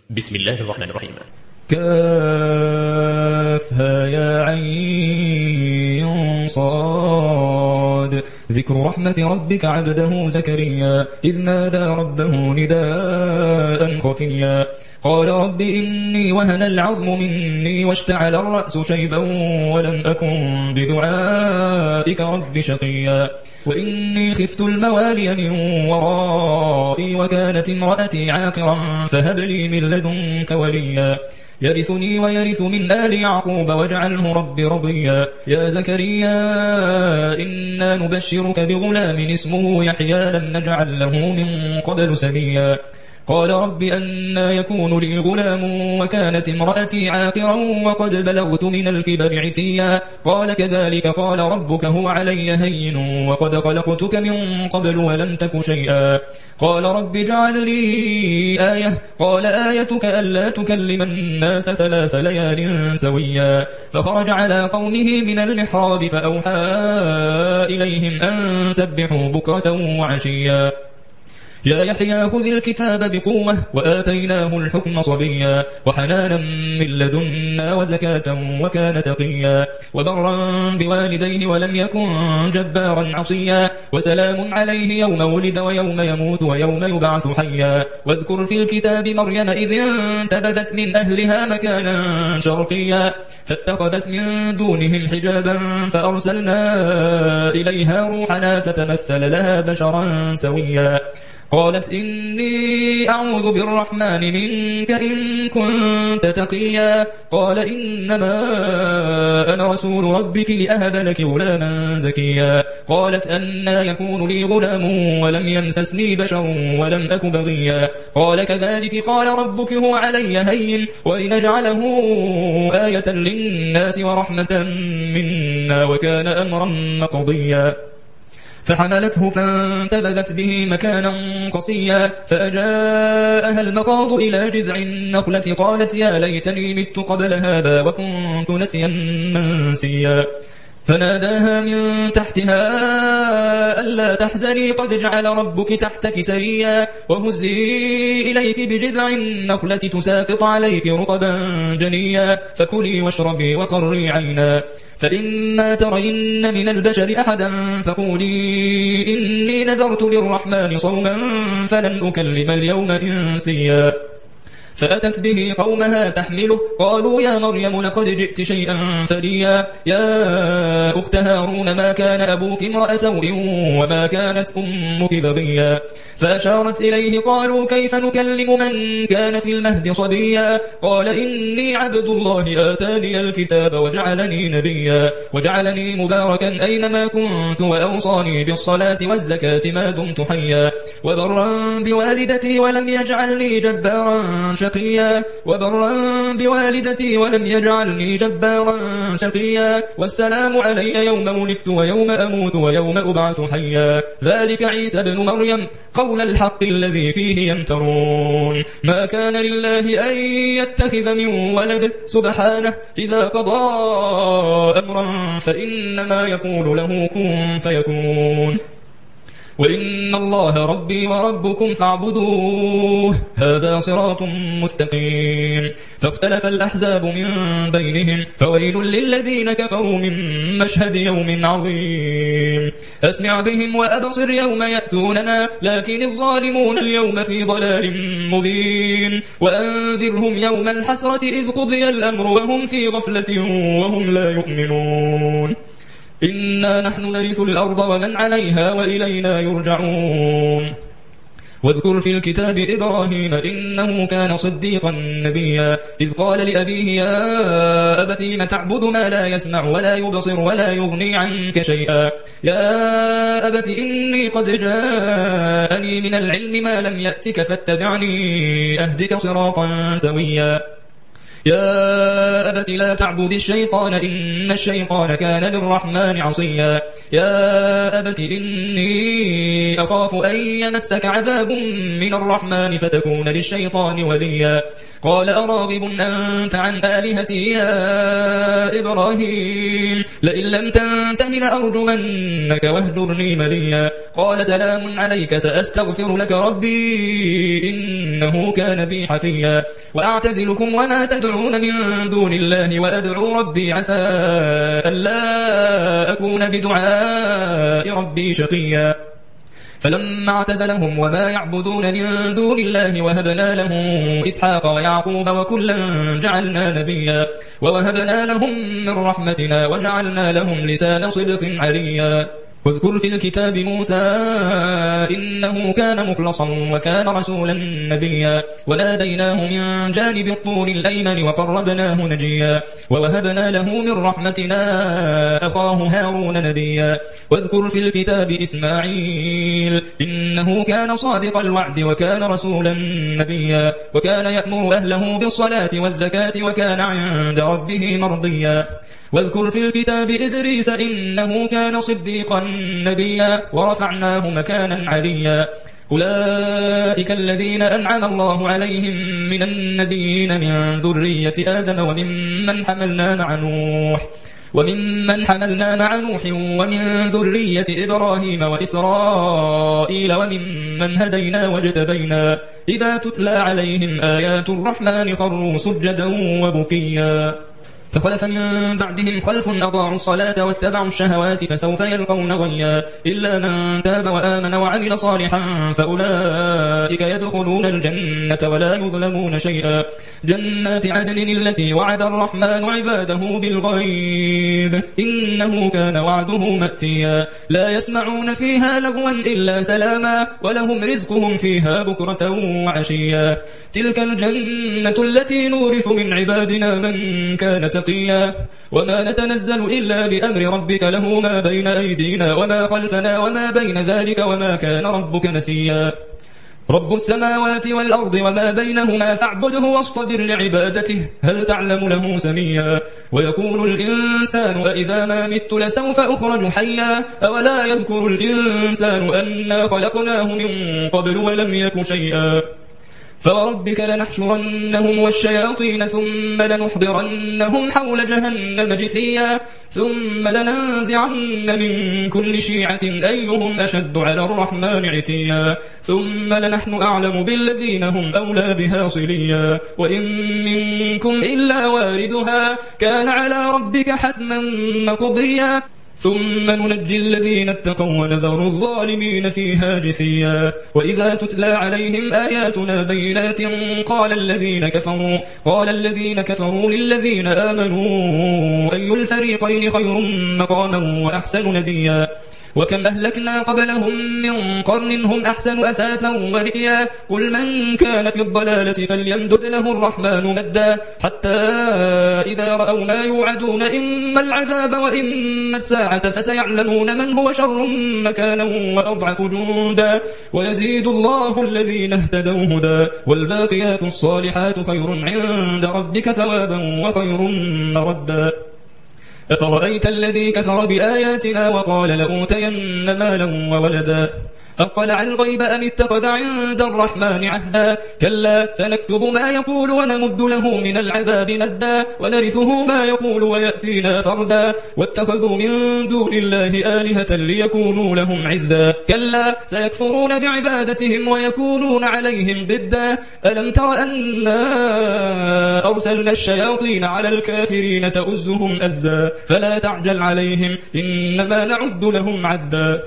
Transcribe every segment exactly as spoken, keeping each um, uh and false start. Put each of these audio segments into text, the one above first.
بسم الله الرحمن الرحيم. كافها يا عين صاد. ذكر رحمة ربك عبده زكريا إذ نادى ربه نداء خفيا قال رب إني وهن العظم مني واشتعل الرأس شيبا ولم أكن بدعائك رب شقيا وإني خفت الموالي من ورائي وكانت امرأتي عاقرا فهب لي من لدنك وليا يرثني ويرث من آل يعقوب واجعله رب رضيا يا زكريا إنا نبشرك بغلام اسمه يحيى لم نجعل له من قبل سميا قال رب أنى يكون لي غلام وكانت امرأتي عاقرا وقد بلغت من الكبر عتيا قال كذلك قال ربك هو علي هين وقد خلقتك من قبل ولم تك شيئا قال رب اجعل لي آية قال آيتك ألا تكلم الناس ثلاث ليال سويا فخرج على قومه من المحراب فأوحى إليهم أن سبحوا بكرة وعشيا يا يحيى خذ الكتاب بقوة وآتيناه الحكم صبيا وحنانا من لدنا وزكاة وكان تقيا وبرا بوالديه ولم يكن جبارا عصيا وسلام عليه يوم ولد ويوم يموت ويوم يبعث حيا واذكر في الكتاب مريم إذ انتبذت من أهلها مكانا شرقيا فاتخذت من دونهم حجابا فأرسلنا إليها روحنا فتمثل لها بشرا سويا قالت إني أعوذ بالرحمن منك إن كنت تقيا قال إنما أنا رسول ربك لأهب لك غلاما زكيا قالت أنى يكون لي غلام ولم يمسسني بشر ولم أك بغيا قال كذلك قال ربك هو علي هين ولنجعله آية للناس ورحمة منا وكان أمرا مقضيا فحملته فانتبذت به مكانا قصيا فأجاءها المخاض إلى جذع النخلة قالت يا ليتني مت قبل هذا وكنت نسيا منسيا فناداها من تحتها ألا تحزني قد جعل ربك تحتك سريا وهزي إليك بجذع النخلة تساقط عليك رطبا جنيا فكلي واشربي وقري عينا فإما ترين من البشر أحدا فقولي إني نذرت للرحمن صوما فلن أكلم اليوم إنسيا فأتت به قومها تحمله قالوا يا مريم لقد جئت شيئا فريا يا أخت هارون ما كان أبوك امرأ سوء وما كانت أمك بغيا فأشارت إليه قالوا كيف نكلم من كان في المهد صبيا قال إني عبد الله آتاني الكتاب وجعلني نبيا وجعلني مباركا أينما كنت وأوصاني بالصلاة والزكاة ما دمت حيا وبرا بوالدتي ولم يجعلني جبارا شقيا وبرا بوالدتي ولم يجعلني جبارا شقيا والسلام علي يوم ولدت ويوم أموت ويوم أبعث حيا ذلك عيسى بن مريم قول الحق الذي فيه يمترون ما كان لله أن يتخذ من ولد سبحانه إذا قضى أمرا فإنما يقول له كن فيكون وإن الله ربي وربكم فاعبدوه هذا صراط مستقيم فاختلف الأحزاب من بينهم فويل للذين كفروا من مشهد يوم عظيم أسمع بهم وأبصر يوم يأتوننا لكن الظالمون اليوم في ضلال مبين وأنذرهم يوم الحسرة إذ قضي الأمر وهم في غفلة وهم لا يؤمنون إنا نحن نرث الأرض ومن عليها وإلينا يرجعون واذكر في الكتاب إبراهيم إنه كان صديقا نبيا إذ قال لأبيه يا أبت لم تعبد ما لا يسمع ولا يبصر ولا يغني عنك شيئا يا أبت إني قد جاءني من العلم ما لم يأتك فاتبعني أهدك صراطا سويا يا أبت لا تعبد الشيطان إن الشيطان كان للرحمن عصيا يا أبت إني أخاف أن يمسك عذاب من الرحمن فتكون للشيطان وليا قال أراغب أنت عن آلهتي يا إبراهيم لئن لم تنته لأرجمنك واهجرني مليا قال سلام عليك سأستغفر لك ربي إنه كان بي حفيا وأعتزلكم وما تدعون من دون الله وأدعو ربي عسى ألا أكون بدعاء ربي شقيا فلما اعتزلهم وما يعبدون من دون الله وهبنا له إسحاق ويعقوب وكلا جعلنا نبيا ووهبنا لهم من رحمتنا وجعلنا لهم لسان صدق عليا واذكر في الكتاب موسى إنه كان مخلصا وكان رسولا نبيا وناديناه من جانب الطور الأيمن وقربناه نجيا ووهبنا له من رحمتنا أخاه هارون نبيا واذكر في الكتاب إسماعيل إنه كان صادق الوعد وكان رسولا نبيا وكان يأمر أهله بالصلاة والزكاة وكان عند ربه مرضيا واذكر في الكتاب إدريس إنه كان صديقا نبيا ورفعناه مكانا عليا أولئك الذين أنعم الله عليهم من النبيين من ذرية آدم وممن حملنا مع نوح وممن حملنا مع نوح ومن ذرية إبراهيم وإسرائيل وممن هدينا واجتبينا إذا تتلى عليهم آيات الرحمن خروا سجدا وبكيا فخلف من بعدهم خلف أضاعوا الصلاة واتبعوا الشهوات فسوف يلقون غيا إلا من تاب وآمن وعمل صالحا فأولئك يدخلون الجنة ولا يظلمون شيئا جنات عدن التي وعد الرحمن عباده بالغيب إنه كان وعده مأتيا لا يسمعون فيها لغوا إلا سلاما ولهم رزقهم فيها بكرة وعشيا تلك الجنة التي نورث من عبادنا من كان تقيا وما نتنزل إلا بأمر ربك له ما بين أيدينا وما خلفنا وما بين ذلك وما كان ربك نسيا رب السماوات والأرض وما بينهما فاعبده واصطبر لعبادته هل تعلم له سميا ويقول الإنسان أإذا ما مت لسوف أخرج حيا أولا يذكر الإنسان أنا خلقناه من قبل ولم يك شيئا فوربك لنحشرنهم والشياطين ثم لنحضرنهم حول جهنم جثيا ثم لننزعن من كل شيعة أيهم أشد على الرحمن عتيا ثم لنحن أعلم بالذين هم أولى بها صليا وإن منكم إلا واردها كان على ربك حتما مقضيا ثم ننجي الذين اتقوا ونذر الظالمين فيها جثيا وإذا تتلى عليهم آياتنا بينات قال الذين كفروا قال الذين كفروا للذين آمنوا أي الفريقين خير مقاما وأحسن نديا وكم أهلكنا قبلهم من قرن هم أحسن أثاثا ورئيا قل من كان في الضلالة فليمدد له الرحمن مدا حتى إذا رأوا ما يوعدون إما العذاب وإما الساعة فسيعلمون من هو شر مكانا وأضعف جندا ويزيد الله الذين اهتدوا هدى والباقيات الصالحات خير عند ربك ثوابا وخير مردا أفرأيت الذي كفر بآياتنا وقال لأوتين مالا وولدا أطلع الغيب أم اتخذ عند الرحمن عهدا كلا سنكتب ما يقول ونمد له من العذاب مدا ونرثه ما يقول ويأتينا فردا واتخذوا من دون الله آلهة ليكونوا لهم عزا كلا سيكفرون بعبادتهم ويكونون عليهم ضدا ألم تر أنا أرسلنا الشياطين على الكافرين تؤزهم أزا فلا تعجل عليهم إنما نعد لهم عدا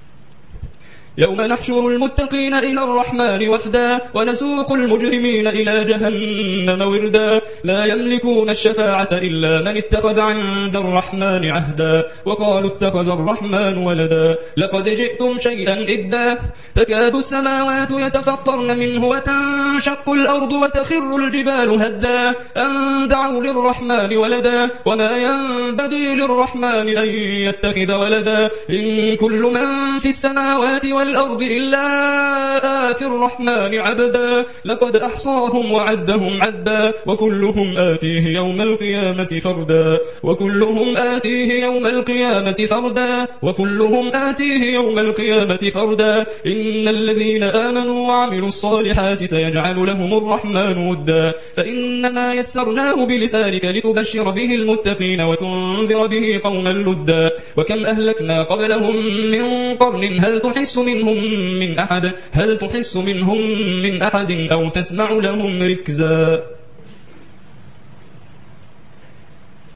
يوم نحشر المتقين إلى الرحمن وفدا ونسوق المجرمين إلى جهنم وردا لا يملكون الشفاعة إلا من اتخذ عند الرحمن عهدا وقالوا اتخذ الرحمن ولدا لقد جئتم شيئا إدا تكاد السماوات يتفطرن منه وتنشق الأرض وتخر الجبال هدا أن دعوا للرحمن ولدا وما ينبغي للرحمن أن يتخذ ولدا إن كل من في السماوات والأرض والأرض إلا آتي الرحمن عبدا لقد أحصاهم وعدهم عدا وكلهم آتيه يوم القيامة فردا وكلهم آتيه يوم القيامة فردا وكلهم آتيه يوم القيامة فردا إن الذين آمنوا وعملوا الصالحات سيجعل لهم الرحمن ودا فإنما يسرناه بلسانك لتبشر به المتقين وتنذر به قوما لدا وكم أهلكنا قبلهم من قرن هل تحس منهم من أحد هل تحس منهم من أحد أو تسمع لهم ركزا